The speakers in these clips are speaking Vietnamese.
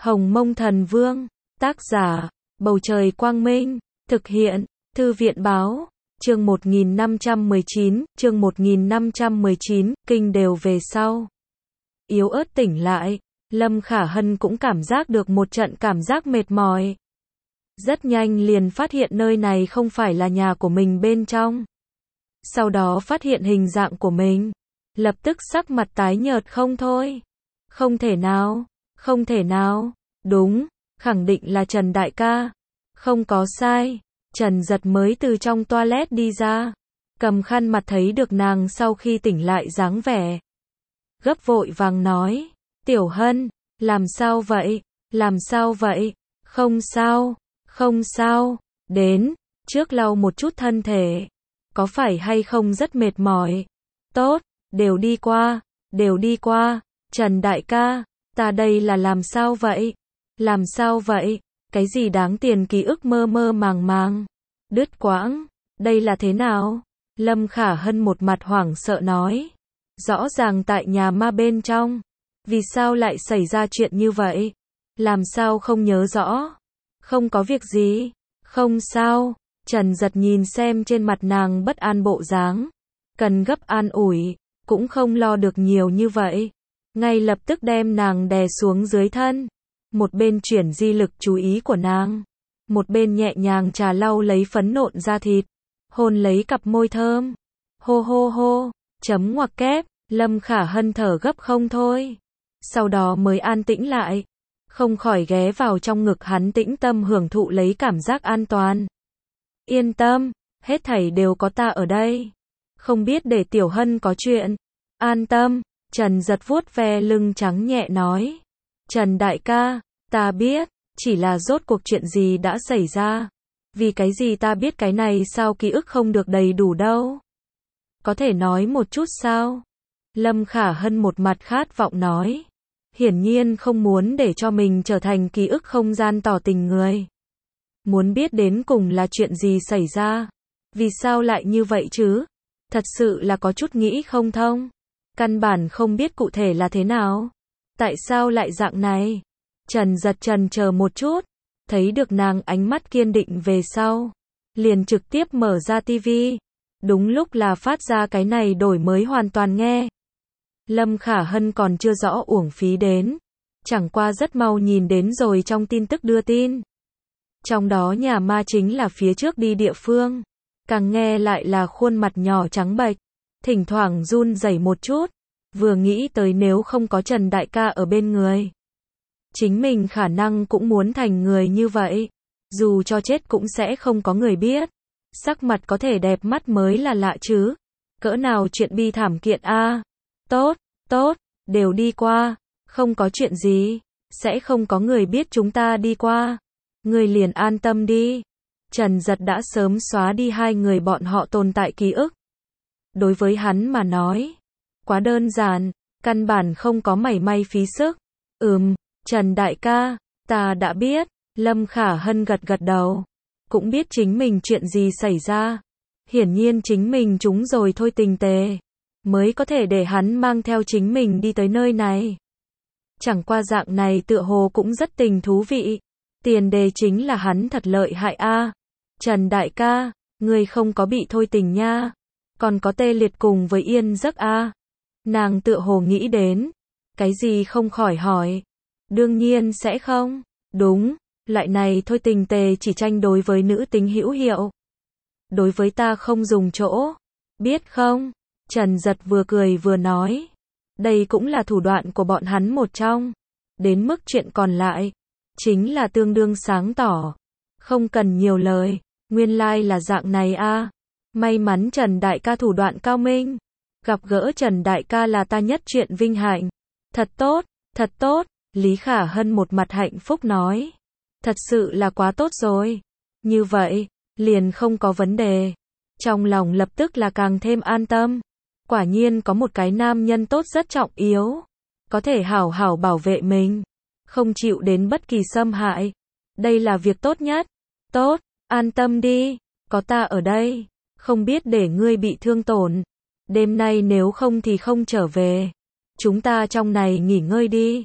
Hồng Mông Thần Vương, tác giả, Bầu Trời Quang Minh, thực hiện, Thư viện Báo, chương 1519, kinh đều về sau. Yếu ớt tỉnh lại, Lâm Khả Hân cũng cảm giác được một trận cảm giác mệt mỏi. Rất nhanh liền phát hiện nơi này không phải là nhà của mình bên trong. Sau đó phát hiện hình dạng của mình, lập tức sắc mặt tái nhợt không thôi. Không thể nào, đúng, khẳng định là Trần đại ca. Không có sai, Trần Giật mới từ trong toilet đi ra, cầm khăn mặt thấy được nàng sau khi tỉnh lại dáng vẻ. Gấp vội vàng nói, Tiểu Hân, làm sao vậy, không sao, đến, trước lau một chút thân thể, có phải hay không rất mệt mỏi, tốt, đều đi qua, Trần đại ca, ta đây là làm sao vậy, cái gì đáng tiền ký ức mơ mơ màng, đứt quãng, đây là thế nào, Lâm Khả Hân một mặt hoảng sợ nói, rõ ràng tại nhà ma bên trong, vì sao lại xảy ra chuyện như vậy, làm sao không nhớ rõ, không có việc gì, không sao, Trần Giật nhìn xem trên mặt nàng bất an bộ dáng, cần gấp an ủi, cũng không lo được nhiều như vậy, ngay lập tức đem nàng đè xuống dưới thân, một bên chuyển di lực chú ý của nàng, một bên nhẹ nhàng trà lau lấy phấn nộn da thịt, hôn lấy cặp môi thơm, hô, chấm ngoặc kép, Lâm Khả Hân thở gấp không thôi, sau đó mới an tĩnh lại, không khỏi ghé vào trong ngực hắn tĩnh tâm hưởng thụ lấy cảm giác an toàn. Yên tâm, hết thảy đều có ta ở đây, không biết để Tiểu Hân có chuyện, an tâm, Trần Giật vuốt ve lưng trắng nhẹ nói, Trần đại ca, ta biết, chỉ là rốt cuộc chuyện gì đã xảy ra, vì cái gì ta biết cái này sao ký ức không được đầy đủ đâu, có thể nói một chút sao? Lâm Khả Hân một mặt khát vọng nói, hiển nhiên không muốn để cho mình trở thành ký ức không gian tỏ tình người. Muốn biết đến cùng là chuyện gì xảy ra, vì sao lại như vậy chứ? Thật sự là có chút nghĩ không thông, căn bản không biết cụ thể là thế nào. Tại sao lại dạng này? Trần Giật chần chờ một chút, thấy được nàng ánh mắt kiên định về sau, liền trực tiếp mở ra tivi. Đúng lúc là phát ra cái này đổi mới hoàn toàn nghe. Lâm Khả Hân còn chưa rõ uổng phí đến, chẳng qua rất mau nhìn đến rồi trong tin tức đưa tin. Trong đó nhà ma chính là phía trước đi địa phương, càng nghe lại là khuôn mặt nhỏ trắng bệch, thỉnh thoảng run rẩy một chút, vừa nghĩ tới nếu không có Trần đại ca ở bên người, chính mình khả năng cũng muốn thành người như vậy, dù cho chết cũng sẽ không có người biết. Sắc mặt có thể đẹp mắt mới là lạ chứ, cỡ nào chuyện bi thảm kiện a. Tốt, đều đi qua, không có chuyện gì, sẽ không có người biết chúng ta đi qua, người liền an tâm đi. Trần Giật đã sớm xóa đi hai người bọn họ tồn tại ký ức. Đối với hắn mà nói, quá đơn giản, căn bản không có mảy may phí sức. Trần đại ca, ta đã biết, Lâm Khả Hân gật đầu. Cũng biết chính mình chuyện gì xảy ra. Hiển nhiên chính mình trúng rồi thôi tình tề, mới có thể để hắn mang theo chính mình đi tới nơi này. Chẳng qua dạng này tựa hồ cũng rất tình thú vị. Tiền đề chính là hắn thật lợi hại a. Trần đại ca, ngươi không có bị thôi tình nha, còn có tê liệt cùng với yên giấc a. Nàng tựa hồ nghĩ đến, cái gì không khỏi hỏi. Đương nhiên sẽ không, đúng. Loại này thôi tình tề chỉ tranh đối với nữ tính hữu hiệu. Đối với ta không dùng chỗ. Biết không? Trần Giật vừa cười vừa nói. Đây cũng là thủ đoạn của bọn hắn một trong. Đến mức chuyện còn lại, chính là tương đương sáng tỏ. Không cần nhiều lời, nguyên lai là dạng này a. May mắn Trần đại ca thủ đoạn cao minh. Gặp gỡ Trần đại ca là ta nhất chuyện vinh hạnh. Thật tốt, Lý Khả Hân một mặt hạnh phúc nói. Thật sự là quá tốt rồi. Như vậy, liền không có vấn đề. Trong lòng lập tức là càng thêm an tâm. Quả nhiên có một cái nam nhân tốt rất trọng yếu. Có thể hảo hảo bảo vệ mình. Không chịu đến bất kỳ xâm hại. Đây là việc tốt nhất. Tốt, an tâm đi. Có ta ở đây. Không biết để ngươi bị thương tổn. Đêm nay nếu không thì không trở về. Chúng ta trong này nghỉ ngơi đi.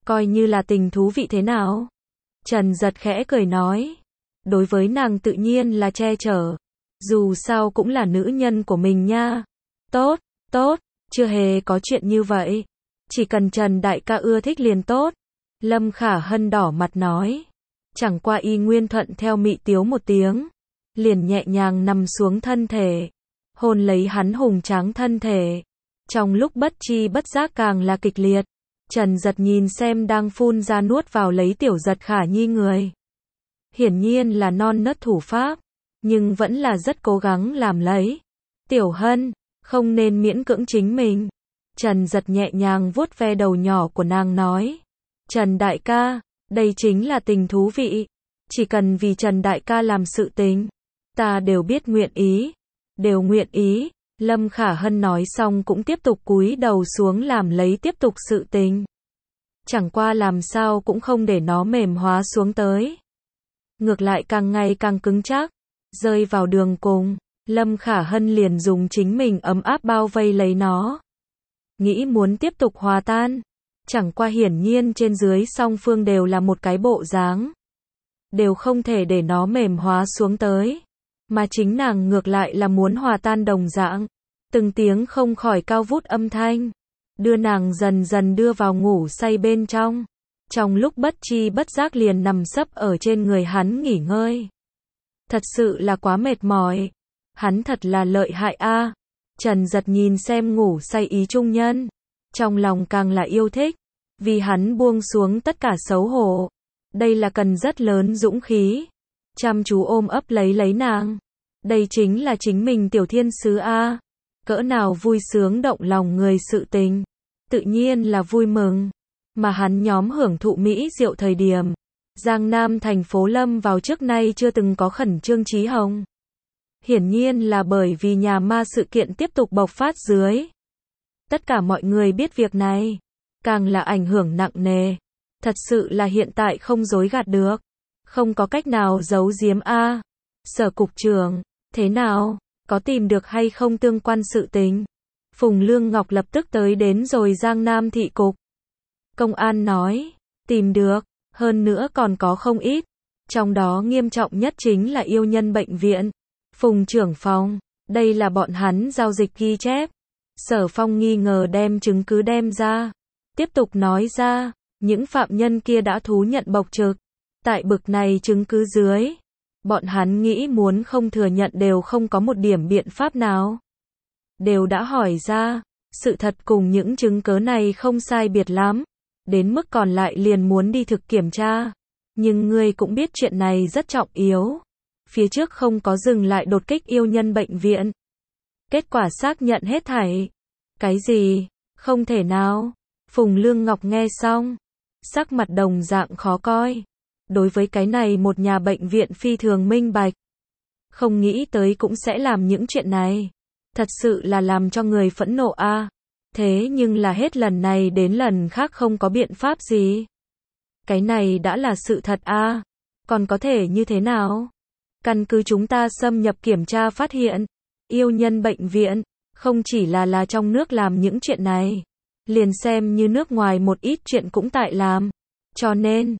coi như là tình thú vị thế nào? Trần Giật khẽ cười nói. Đối với nàng tự nhiên là che chở. Dù sao cũng là nữ nhân của mình nha. Tốt, tốt, chưa hề có chuyện như vậy. Chỉ cần Trần đại ca ưa thích liền tốt. Lâm Khả Hân đỏ mặt nói. Chẳng qua y nguyên thuận theo mị tiếu một tiếng. Liền nhẹ nhàng nằm xuống thân thể. Hôn lấy hắn hùng tráng thân thể. Trong lúc bất chi bất giác càng là kịch liệt. Trần Giật nhìn xem đang phun ra nuốt vào lấy Tiểu Giật Khả Nhi người. Hiển nhiên là non nớt thủ pháp. Nhưng vẫn là rất cố gắng làm lấy. Tiểu Hân, không nên miễn cưỡng chính mình. Trần Giật nhẹ nhàng vuốt ve đầu nhỏ của nàng nói. Trần đại ca, đây chính là tình thú vị. Chỉ cần vì Trần đại ca làm sự tình. Ta đều biết nguyện ý. Đều nguyện ý. Lâm Khả Hân nói xong cũng tiếp tục cúi đầu xuống làm lấy tiếp tục sự tình. Chẳng qua làm sao cũng không để nó mềm hóa xuống tới. Ngược lại càng ngày càng cứng chắc. Rơi vào đường cùng, Lâm Khả Hân liền dùng chính mình ấm áp bao vây lấy nó. Nghĩ muốn tiếp tục hòa tan. Chẳng qua hiển nhiên trên dưới song phương đều là một cái bộ dáng. Đều không thể để nó mềm hóa xuống tới. Mà chính nàng ngược lại là muốn hòa tan đồng dạng. Từng tiếng không khỏi cao vút âm thanh. Đưa nàng dần dần đưa vào ngủ say bên trong. Trong lúc bất chi bất giác liền nằm sấp ở trên người hắn nghỉ ngơi. Thật sự là quá mệt mỏi. Hắn thật là lợi hại a. Trần Giật nhìn xem ngủ say ý trung nhân. Trong lòng càng là yêu thích. Vì hắn buông xuống tất cả xấu hổ. Đây là cần rất lớn dũng khí. Chăm chú ôm ấp lấy nàng. Đây chính là chính mình tiểu thiên sứ a. Cỡ nào vui sướng động lòng người sự tình. Tự nhiên là vui mừng. Mà hắn nhóm hưởng thụ mỹ diệu thời điểm. Giang Nam thành phố lâm vào trước nay chưa từng có khẩn trương chí hồng. Hiển nhiên là bởi vì nhà ma sự kiện tiếp tục bộc phát dưới. Tất cả mọi người biết việc này. Càng là ảnh hưởng nặng nề. Thật sự là hiện tại không dối gạt được. Không có cách nào giấu giếm a. Sở cục trưởng, thế nào? Có tìm được hay không tương quan sự tình? Phùng Lương Ngọc lập tức tới đến rồi Giang Nam thị cục. Công an nói, tìm được, hơn nữa còn có không ít. Trong đó nghiêm trọng nhất chính là yêu nhân bệnh viện. Phùng trưởng phòng, đây là bọn hắn giao dịch ghi chép. Sở Phong nghi ngờ đem chứng cứ đem ra. Tiếp tục nói ra, những phạm nhân kia đã thú nhận bộc trực. Tại bực này chứng cứ dưới. Bọn hắn nghĩ muốn không thừa nhận đều không có một điểm biện pháp nào. Đều đã hỏi ra, sự thật cùng những chứng cứ này không sai biệt lắm. Đến mức còn lại liền muốn đi thực kiểm tra. Nhưng ngươi cũng biết chuyện này rất trọng yếu. Phía trước không có dừng lại đột kích yêu nhân bệnh viện. Kết quả xác nhận hết thảy. Cái gì? Không thể nào. Phùng Lương Ngọc nghe xong. Sắc mặt đồng dạng khó coi. Đối với cái này một nhà bệnh viện phi thường minh bạch. Không nghĩ tới cũng sẽ làm những chuyện này. Thật sự là làm cho người phẫn nộ a. Thế nhưng là hết lần này đến lần khác không có biện pháp gì. Cái này đã là sự thật a. Còn có thể như thế nào? Căn cứ chúng ta xâm nhập kiểm tra phát hiện. Yêu nhân bệnh viện. Không chỉ là trong nước làm những chuyện này. Liền xem như nước ngoài một ít chuyện cũng tại làm. Cho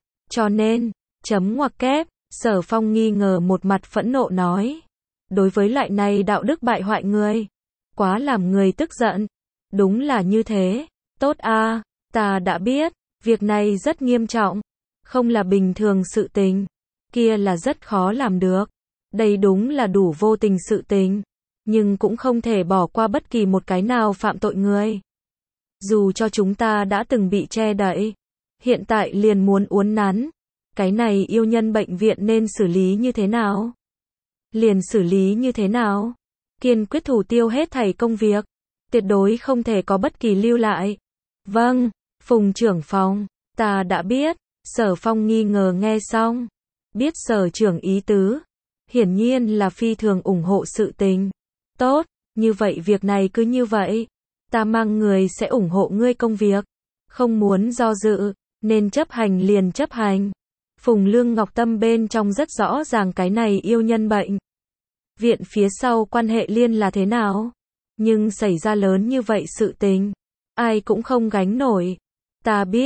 nên, chấm ngoặc kép. Sở Phong nghi ngờ một mặt phẫn nộ nói. Đối với loại này đạo đức bại hoại người. Quá làm người tức giận. Đúng là như thế. Tốt a, ta đã biết. Việc này rất nghiêm trọng. Không là bình thường sự tình. Kia là rất khó làm được. Đây đúng là đủ vô tình sự tình. Nhưng cũng không thể bỏ qua bất kỳ một cái nào phạm tội người. Dù cho chúng ta đã từng bị che đậy. Hiện tại liền muốn uốn nắn. Cái này yêu nhân bệnh viện nên xử lý như thế nào? Liền xử lý như thế nào? Kiên quyết thủ tiêu hết thảy công việc. Tuyệt đối không thể có bất kỳ lưu lại. Vâng, Phùng trưởng phòng, ta đã biết. Sở Phong nghi ngờ nghe xong. Biết sở trưởng ý tứ. Hiển nhiên là phi thường ủng hộ sự tình. Tốt, như vậy việc này cứ như vậy. Ta mang người sẽ ủng hộ ngươi công việc. Không muốn do dự, nên chấp hành liền chấp hành. Phùng Lương Ngọc tâm bên trong rất rõ ràng cái này yêu nhân bệnh viện phía sau quan hệ liên là thế nào. Nhưng xảy ra lớn như vậy sự tình. Ai cũng không gánh nổi. Ta biết,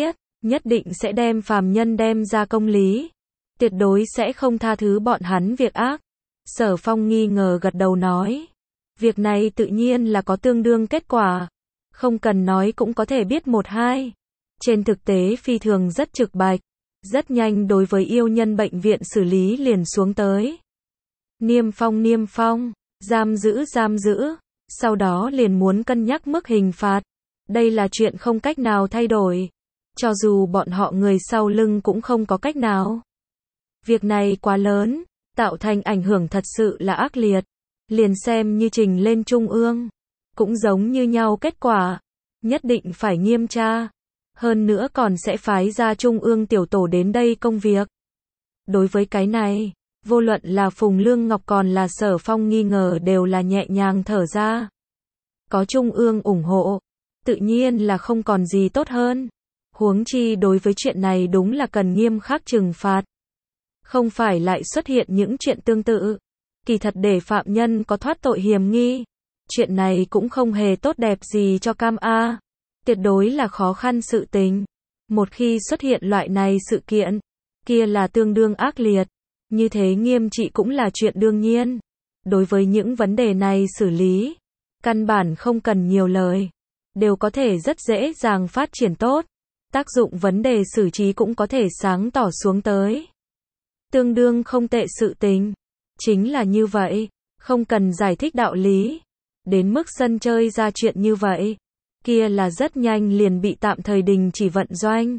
nhất định sẽ đem phàm nhân đem ra công lý, tuyệt đối sẽ không tha thứ bọn hắn việc ác. Sở Phong nghi ngờ gật đầu nói, việc này tự nhiên là có tương đương kết quả, không cần nói cũng có thể biết một hai. Trên thực tế phi thường rất trực bạch, rất nhanh đối với yêu nhân bệnh viện xử lý liền xuống tới. Niêm phong, giam giữ, sau đó liền muốn cân nhắc mức hình phạt. Đây là chuyện không cách nào thay đổi, cho dù bọn họ người sau lưng cũng không có cách nào. Việc này quá lớn, tạo thành ảnh hưởng thật sự là ác liệt, liền xem như trình lên trung ương, cũng giống như nhau kết quả, nhất định phải nghiêm tra, hơn nữa còn sẽ phái ra trung ương tiểu tổ đến đây công việc. Đối với cái này, vô luận là Phùng Lương Ngọc còn là Sở Phong nghi ngờ đều là nhẹ nhàng thở ra. Có trung ương ủng hộ, tự nhiên là không còn gì tốt hơn. Huống chi đối với chuyện này đúng là cần nghiêm khắc trừng phạt. Không phải lại xuất hiện những chuyện tương tự. Kỳ thật để phạm nhân có thoát tội hiểm nghi. Chuyện này cũng không hề tốt đẹp gì cho Cam A. Tuyệt đối là khó khăn sự tình. Một khi xuất hiện loại này sự kiện, kia là tương đương ác liệt. Như thế nghiêm trị cũng là chuyện đương nhiên. Đối với những vấn đề này xử lý, căn bản không cần nhiều lời, đều có thể rất dễ dàng phát triển tốt. Tác dụng vấn đề xử trí cũng có thể sáng tỏ xuống tới. Tương đương không tệ sự tình. Chính là như vậy, không cần giải thích đạo lý. Đến mức sân chơi ra chuyện như vậy, kia là rất nhanh liền bị tạm thời đình chỉ vận doanh.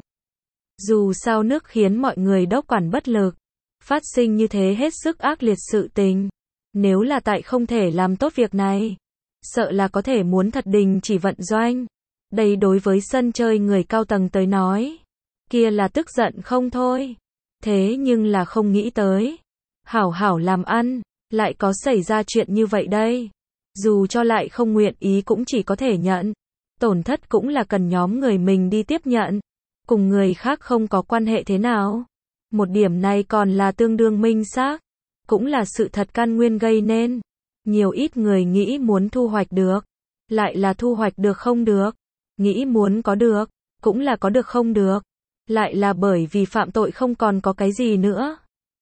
Dù sao nước khiến mọi người đốc quản bất lực, phát sinh như thế hết sức ác liệt sự tình. Nếu là tại không thể làm tốt việc này, sợ là có thể muốn thật đình chỉ vận doanh. Đây đối với sân chơi người cao tầng tới nói, kia là tức giận không thôi. Thế nhưng là không nghĩ tới, hảo hảo làm ăn, lại có xảy ra chuyện như vậy đây. Dù cho lại không nguyện ý cũng chỉ có thể nhận. Tổn thất cũng là cần nhóm người mình đi tiếp nhận. Cùng người khác không có quan hệ thế nào. Một điểm này còn là tương đương minh xác, cũng là sự thật căn nguyên gây nên. Nhiều ít người nghĩ muốn thu hoạch được, lại là thu hoạch được không được. Nghĩ muốn có được, cũng là có được không được. Lại là bởi vì phạm tội không còn có cái gì nữa.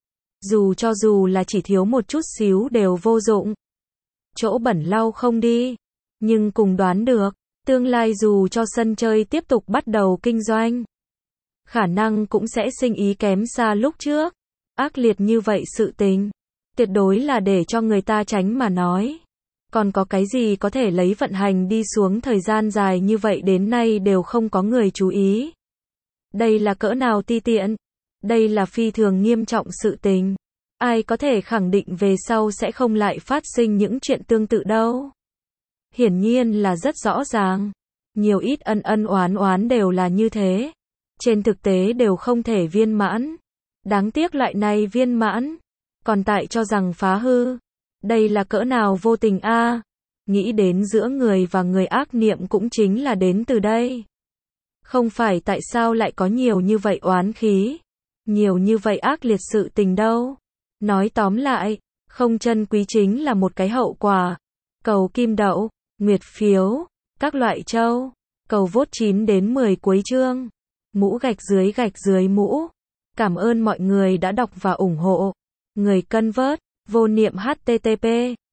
Dù là chỉ thiếu một chút xíu đều vô dụng. Chỗ bẩn lau không đi. Nhưng cùng đoán được, tương lai dù cho sân chơi tiếp tục bắt đầu kinh doanh, khả năng cũng sẽ sinh ý kém xa lúc trước. Ác liệt như vậy sự tình, tuyệt đối là để cho người ta tránh mà nói. Còn có cái gì có thể lấy vận hành đi xuống thời gian dài như vậy đến nay đều không có người chú ý. Đây là cỡ nào ti tiện? Đây là phi thường nghiêm trọng sự tình. Ai có thể khẳng định về sau sẽ không lại phát sinh những chuyện tương tự đâu? Hiển nhiên là rất rõ ràng. Nhiều ít ân oán đều là như thế. Trên thực tế đều không thể viên mãn. Đáng tiếc loại này viên mãn, còn tại cho rằng phá hư. Đây là cỡ nào vô tình a? Nghĩ đến giữa người và người ác niệm cũng chính là đến từ đây. Không phải tại sao lại có nhiều như vậy oán khí, nhiều như vậy ác liệt sự tình đâu. Nói tóm lại, không trân quý chính là một cái hậu quả. Cầu kim đậu, nguyệt phiếu, các loại châu, cầu vote 9 đến 10 cuối chương. Mũ gạch dưới mũ. Cảm ơn mọi người đã đọc và ủng hộ. Người cân vớt, vô niệm http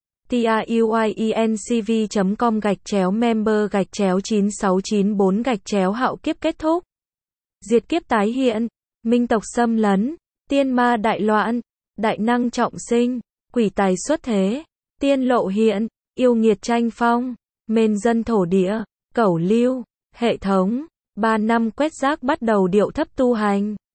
tiuyencv.com/member/9694 hạo kiếp kết thúc. Diệt kiếp tái hiện, minh tộc xâm lấn, tiên ma đại loạn, đại năng trọng sinh, quỷ tài xuất thế, tiên lộ hiện, yêu nghiệt tranh phong, mên dân thổ địa, cẩu lưu, hệ thống, 3 năm quét rác bắt đầu điệu thấp tu hành.